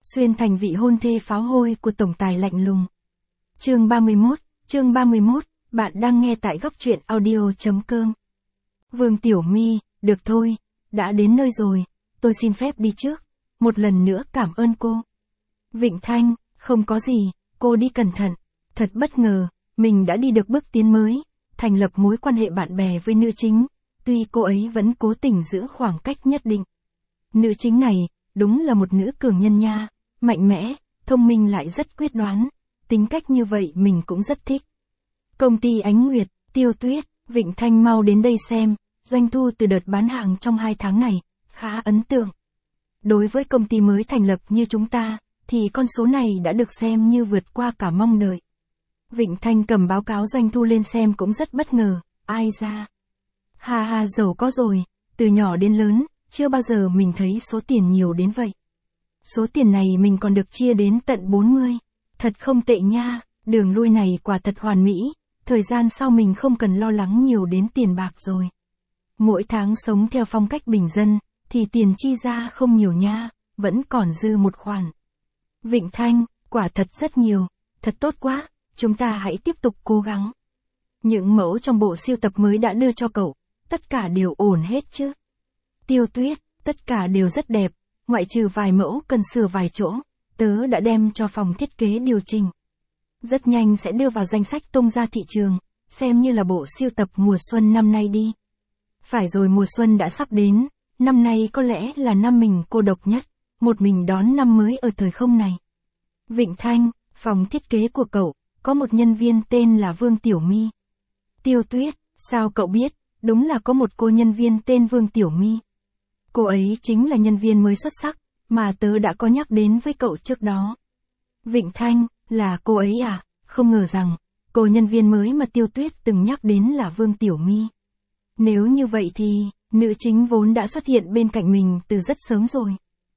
xuyên thành vị hôn thê pháo hôi của tổng tài lạnh lùng. Chương 31, bạn đang nghe tại góc truyện audio.com. Vương Tiểu My, được thôi, đã đến nơi rồi, tôi xin phép đi trước, một lần nữa cảm ơn cô. Vịnh Thanh, không có gì, cô đi cẩn thận, thật bất ngờ, mình đã đi được bước tiến mới, thành lập mối quan hệ bạn bè với nữ chính, tuy cô ấy vẫn cố tình giữ khoảng cách nhất định. Nữ chính này, đúng là một nữ cường nhân nha, mạnh mẽ, thông minh lại rất quyết đoán, tính cách như vậy mình cũng rất thích. Công ty Ánh Nguyệt, Tiêu Tuyết, Vịnh Thanh mau đến đây xem, doanh thu từ đợt bán hàng trong 2 tháng này, khá ấn tượng. Đối với công ty mới thành lập như chúng ta, thì con số này đã được xem như vượt qua cả mong đợi. Vịnh Thanh cầm báo cáo doanh thu lên xem cũng rất bất ngờ, ai ra. Ha giàu có rồi, từ nhỏ đến lớn, chưa bao giờ mình thấy số tiền nhiều đến vậy. Số tiền này mình còn được chia đến tận 40, thật không tệ nha, đường lui này quả thật hoàn mỹ, thời gian sau mình không cần lo lắng nhiều đến tiền bạc rồi. Mỗi tháng sống theo phong cách bình dân, thì tiền chi ra không nhiều nha, vẫn còn dư một khoản. Vịnh Thanh, quả thật rất nhiều, thật tốt quá, chúng ta hãy tiếp tục cố gắng. Những mẫu trong bộ siêu tập mới đã đưa cho cậu, tất cả đều ổn hết chứ? Tiêu Tuyết, tất cả đều rất đẹp, ngoại trừ vài mẫu cần sửa vài chỗ, tớ đã đem cho phòng thiết kế điều chỉnh. Rất nhanh sẽ đưa vào danh sách tung ra thị trường, xem như là bộ siêu tập mùa xuân năm nay đi. Phải rồi, mùa xuân đã sắp đến, năm nay có lẽ là năm mình cô độc nhất, một mình đón năm mới ở thời không này. Vịnh Thanh, phòng thiết kế của cậu, có một nhân viên tên là Vương Tiểu My. Tiêu Tuyết, sao cậu biết, đúng là có một cô nhân viên tên Vương Tiểu My. Cô ấy chính là nhân viên mới xuất sắc, mà tớ đã có nhắc đến với cậu trước đó. Vịnh Thanh, là cô ấy à, không ngờ rằng, cô nhân viên mới mà Tiêu Tuyết từng nhắc đến là Vương Tiểu My. Nếu như vậy thì, nữ chính vốn đã xuất hiện bên cạnh mình từ rất sớm rồi.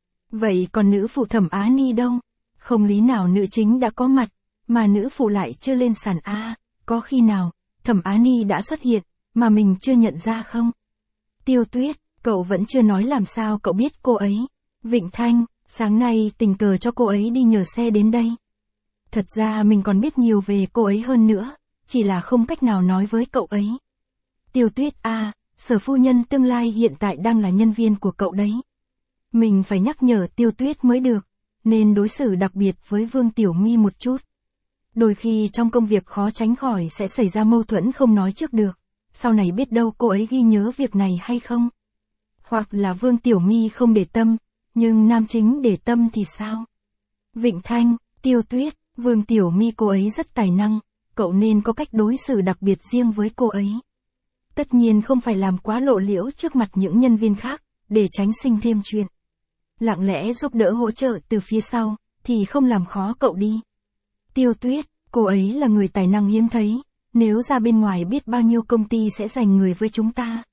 Vậy còn nữ phụ Thẩm Á Ni đâu? Không lý nào nữ chính đã có mặt, mà nữ phụ lại chưa lên sàn A, có khi nào, Thẩm Á Ni đã xuất hiện, mà mình chưa nhận ra không? Tiêu Tuyết, cậu vẫn chưa nói làm sao cậu biết cô ấy. Vịnh Thanh, sáng nay tình cờ cho cô ấy đi nhờ xe đến đây. Thật ra mình còn biết nhiều về cô ấy hơn nữa, chỉ là không cách nào nói với cậu ấy. Tiêu Tuyết Sở phu nhân tương lai hiện tại đang là nhân viên của cậu đấy. Mình phải nhắc nhở Tiêu Tuyết mới được, nên đối xử đặc biệt với Vương Tiểu My một chút. Đôi khi trong công việc khó tránh khỏi sẽ xảy ra mâu thuẫn không nói trước được, sau này biết đâu cô ấy ghi nhớ việc này hay không. Hoặc là Vương Tiểu My không để tâm, nhưng nam chính để tâm thì sao? Vịnh Thanh, Tiêu Tuyết, Vương Tiểu My cô ấy rất tài năng, cậu nên có cách đối xử đặc biệt riêng với cô ấy. Tất nhiên không phải làm quá lộ liễu trước mặt những nhân viên khác, để tránh sinh thêm chuyện. Lặng lẽ giúp đỡ hỗ trợ từ phía sau, thì không làm khó cậu đi. Tiêu Tuyết, cô ấy là người tài năng hiếm thấy, nếu ra bên ngoài biết bao nhiêu công ty sẽ giành người với chúng ta.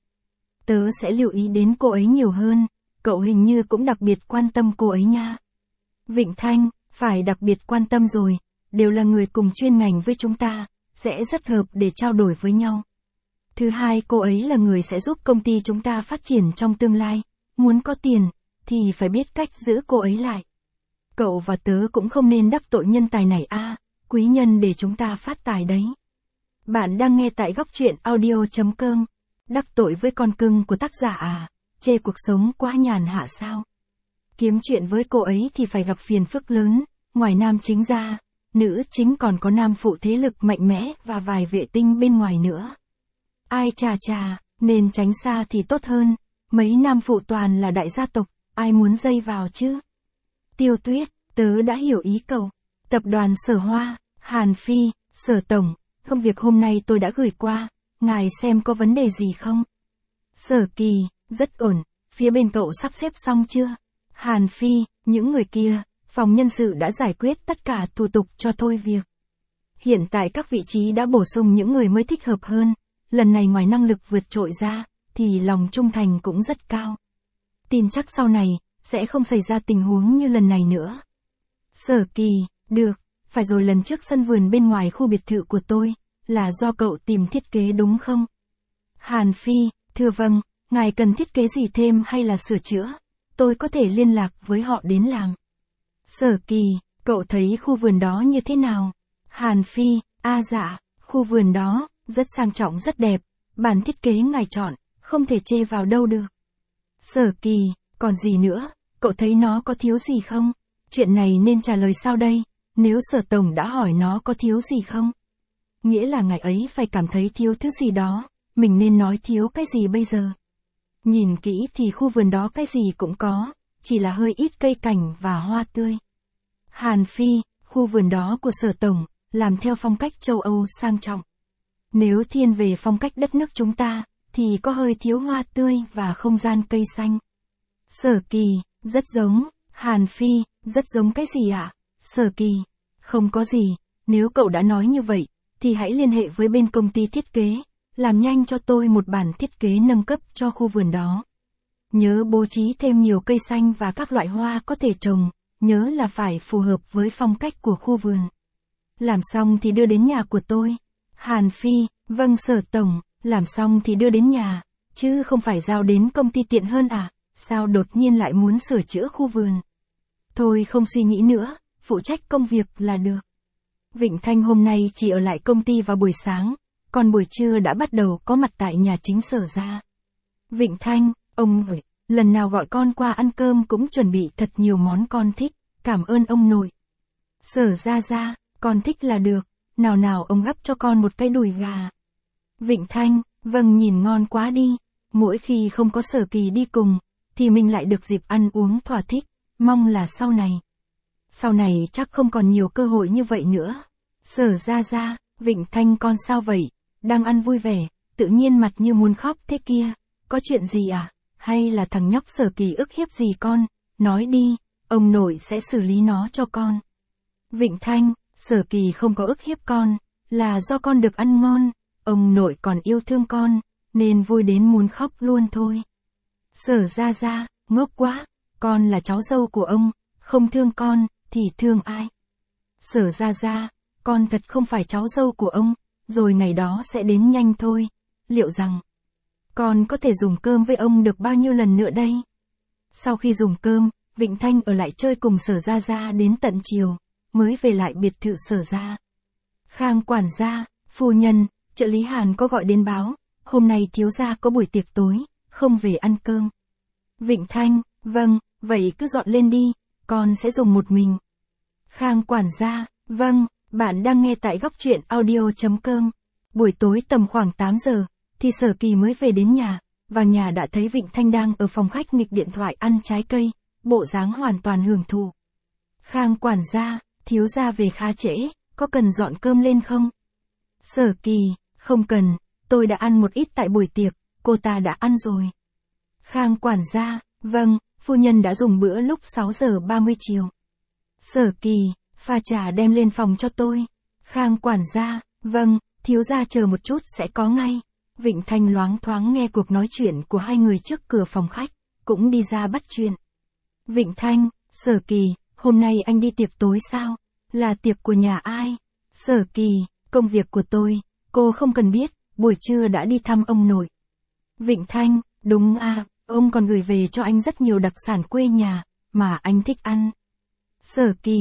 Tớ sẽ lưu ý đến cô ấy nhiều hơn, cậu hình như cũng đặc biệt quan tâm cô ấy nha. Vịnh Thanh, phải đặc biệt quan tâm rồi, đều là người cùng chuyên ngành với chúng ta, sẽ rất hợp để trao đổi với nhau. Thứ hai, cô ấy là người sẽ giúp công ty chúng ta phát triển trong tương lai, muốn có tiền, thì phải biết cách giữ cô ấy lại. Cậu và tớ cũng không nên đắc tội nhân tài này quý nhân để chúng ta phát tài đấy. Bạn đang nghe tại góc truyện audio.com. Đắc tội với con cưng của tác giả chê cuộc sống quá nhàn hạ sao? Kiếm chuyện với cô ấy thì phải gặp phiền phức lớn, ngoài nam chính ra, nữ chính còn có nam phụ thế lực mạnh mẽ và vài vệ tinh bên ngoài nữa. Ai chà, nên tránh xa thì tốt hơn, mấy nam phụ toàn là đại gia tộc, ai muốn dây vào chứ? Tiêu Tuyết, tớ đã hiểu ý cậu. Tập đoàn Sở Hoa, Hàn Phi, Sở Tổng, công việc hôm nay tôi đã gửi qua, ngài xem có vấn đề gì không? Sở Kỳ, rất ổn, phía bên cậu sắp xếp xong chưa? Hàn Phi, những người kia, phòng nhân sự đã giải quyết tất cả thủ tục cho thôi việc. Hiện tại các vị trí đã bổ sung những người mới thích hợp hơn, lần này ngoài năng lực vượt trội ra, thì lòng trung thành cũng rất cao. Tin chắc sau này, sẽ không xảy ra tình huống như lần này nữa. Sở Kỳ, được, phải rồi, lần trước sân vườn bên ngoài khu biệt thự của tôi, là do cậu tìm thiết kế đúng không? Hàn Phi, thưa vâng, ngài cần thiết kế gì thêm hay là sửa chữa? Tôi có thể liên lạc với họ đến làm. Sở Kỳ, cậu thấy khu vườn đó như thế nào? Hàn Phi, dạ, khu vườn đó, rất sang trọng rất đẹp, bản thiết kế ngài chọn, không thể chê vào đâu được. Sở Kỳ, còn gì nữa, cậu thấy nó có thiếu gì không? Chuyện này nên trả lời sao đây, nếu Sở Tổng đã hỏi nó có thiếu gì không? Nghĩa là ngài ấy phải cảm thấy thiếu thứ gì đó, mình nên nói thiếu cái gì bây giờ? Nhìn kỹ thì khu vườn đó cái gì cũng có, chỉ là hơi ít cây cảnh và hoa tươi. Hàn Phi, khu vườn đó của Sở Tổng, làm theo phong cách châu Âu sang trọng. Nếu thiên về phong cách đất nước chúng ta, thì có hơi thiếu hoa tươi và không gian cây xanh. Sở Kỳ, rất giống. Hàn Phi, rất giống cái gì ạ? Sở Kỳ, không có gì, nếu cậu đã nói như vậy, thì hãy liên hệ với bên công ty thiết kế, làm nhanh cho tôi một bản thiết kế nâng cấp cho khu vườn đó. Nhớ bố trí thêm nhiều cây xanh và các loại hoa có thể trồng, nhớ là phải phù hợp với phong cách của khu vườn. Làm xong thì đưa đến nhà của tôi. Hàn Phi, vâng Sở Tổng, làm xong thì đưa đến nhà, chứ không phải giao đến công ty tiện hơn à? Sao đột nhiên lại muốn sửa chữa khu vườn? Thôi không suy nghĩ nữa, phụ trách công việc là được. Vịnh Thanh hôm nay chỉ ở lại công ty vào buổi sáng, còn buổi trưa đã bắt đầu có mặt tại nhà chính Sở gia. Vịnh Thanh, ông nội, lần nào gọi con qua ăn cơm cũng chuẩn bị thật nhiều món con thích, cảm ơn ông nội. Sở gia, con thích là được, nào nào ông gắp cho con một cái đùi gà. Vịnh Thanh, vâng nhìn ngon quá đi, mỗi khi không có Sở Kỳ đi cùng, thì mình lại được dịp ăn uống thỏa thích, mong là sau này chắc không còn nhiều cơ hội như vậy nữa. Sở gia, Vịnh Thanh con sao vậy, đang ăn vui vẻ, tự nhiên mặt như muốn khóc thế kia, có chuyện gì à, hay là thằng nhóc Sở Kỳ ức hiếp gì con, nói đi, ông nội sẽ xử lý nó cho con. Vịnh Thanh, Sở Kỳ không có ức hiếp con, là do con được ăn ngon, ông nội còn yêu thương con, nên vui đến muốn khóc luôn thôi. Sở gia, ngốc quá, con là cháu dâu của ông, không thương con, thì thương ai? Sở gia, con thật không phải cháu dâu của ông, rồi ngày đó sẽ đến nhanh thôi, liệu rằng con có thể dùng cơm với ông được bao nhiêu lần nữa đây? Sau khi dùng cơm, Vịnh Thanh ở lại chơi cùng Sở gia đến tận chiều, mới về lại biệt thự Sở gia. Khang quản gia, phu nhân, trợ lý Hàn có gọi đến báo, hôm nay thiếu gia có buổi tiệc tối, không về ăn cơm. Vịnh Thanh, vâng, vậy cứ dọn lên đi, con sẽ dùng một mình. Khang quản gia, vâng, bạn đang nghe tại góc truyện audio.com. Buổi tối tầm khoảng 8 giờ, thì Sở Kỳ mới về đến nhà, vào nhà đã thấy Vịnh Thanh đang ở phòng khách nghịch điện thoại ăn trái cây, bộ dáng hoàn toàn hưởng thụ. Khang quản gia, thiếu gia về khá trễ, có cần dọn cơm lên không? Sở Kỳ, không cần, tôi đã ăn một ít tại buổi tiệc, cô ta đã ăn rồi. Khang quản gia, vâng, phu nhân đã dùng bữa lúc 6 giờ 30 chiều. Sở Kỳ, pha trà đem lên phòng cho tôi. Khang quản gia, vâng, thiếu gia chờ một chút sẽ có ngay. Vịnh Thanh loáng thoáng nghe cuộc nói chuyện của hai người trước cửa phòng khách, cũng đi ra bắt chuyện. Vịnh Thanh, Sở Kỳ, hôm nay anh đi tiệc tối sao? Là tiệc của nhà ai? Sở Kỳ, công việc của tôi, cô không cần biết, buổi trưa đã đi thăm ông nội. Vịnh Thanh, đúng à, ông còn gửi về cho anh rất nhiều đặc sản quê nhà, mà anh thích ăn. Sở Kỳ,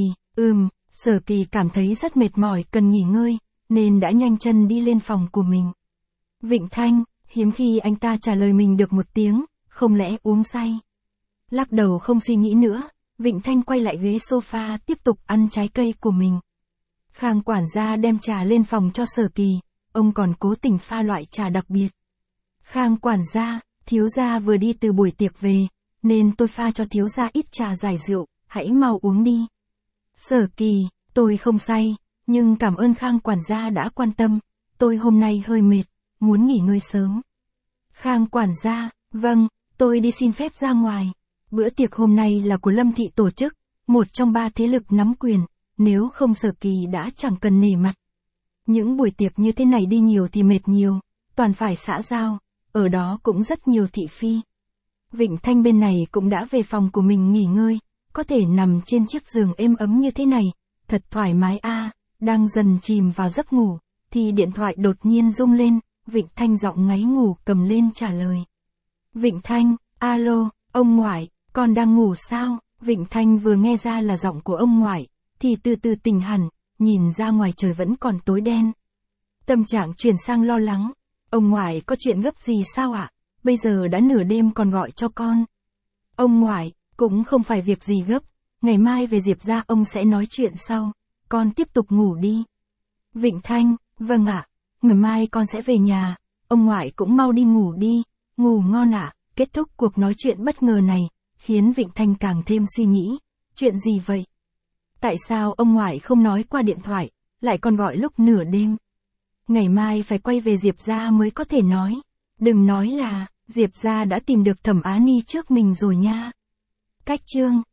Sở Kỳ cảm thấy rất mệt mỏi cần nghỉ ngơi, nên đã nhanh chân đi lên phòng của mình. Vịnh Thanh, hiếm khi anh ta trả lời mình được một tiếng, không lẽ uống say. Lắc đầu không suy nghĩ nữa, Vịnh Thanh quay lại ghế sofa tiếp tục ăn trái cây của mình. Khang quản gia đem trà lên phòng cho Sở Kỳ, ông còn cố tình pha loại trà đặc biệt. Khang quản gia, thiếu gia vừa đi từ buổi tiệc về, nên tôi pha cho thiếu gia ít trà giải rượu, hãy mau uống đi. Sở Kỳ, tôi không say, nhưng cảm ơn Khang quản gia đã quan tâm, tôi hôm nay hơi mệt, muốn nghỉ ngơi sớm. Khang quản gia, vâng, tôi đi xin phép ra ngoài. Bữa tiệc hôm nay là của Lâm Thị tổ chức, một trong 3 thế lực nắm quyền, nếu không Sở Kỳ đã chẳng cần nể mặt. Những buổi tiệc như thế này đi nhiều thì mệt nhiều, toàn phải xã giao, ở đó cũng rất nhiều thị phi. Vịnh Thanh bên này cũng đã về phòng của mình nghỉ ngơi, có thể nằm trên chiếc giường êm ấm như thế này, thật thoải mái a. Đang dần chìm vào giấc ngủ, thì điện thoại đột nhiên rung lên, Vịnh Thanh giọng ngáy ngủ cầm lên trả lời. Vịnh Thanh, alo, ông ngoại, con đang ngủ sao? Vịnh Thanh vừa nghe ra là giọng của ông ngoại, thì từ từ tỉnh hẳn, nhìn ra ngoài trời vẫn còn tối đen. Tâm trạng chuyển sang lo lắng. Ông ngoại có chuyện gấp gì sao ạ? Bây giờ đã nửa đêm còn gọi cho con. Ông ngoại, cũng không phải việc gì gấp. Ngày mai về Diệp ra ông sẽ nói chuyện sau. Con tiếp tục ngủ đi. Vịnh Thanh, vâng ạ. Ngày mai con sẽ về nhà. Ông ngoại cũng mau đi ngủ đi. Ngủ ngon ạ. Kết thúc cuộc nói chuyện bất ngờ này, khiến Vịnh Thanh càng thêm suy nghĩ. Chuyện gì vậy? Tại sao ông ngoại không nói qua điện thoại, lại còn gọi lúc nửa đêm? Ngày mai phải quay về Diệp ra mới có thể nói. Đừng nói là, Diệp ra đã tìm được Thẩm Á Ni trước mình rồi nha. Cách chương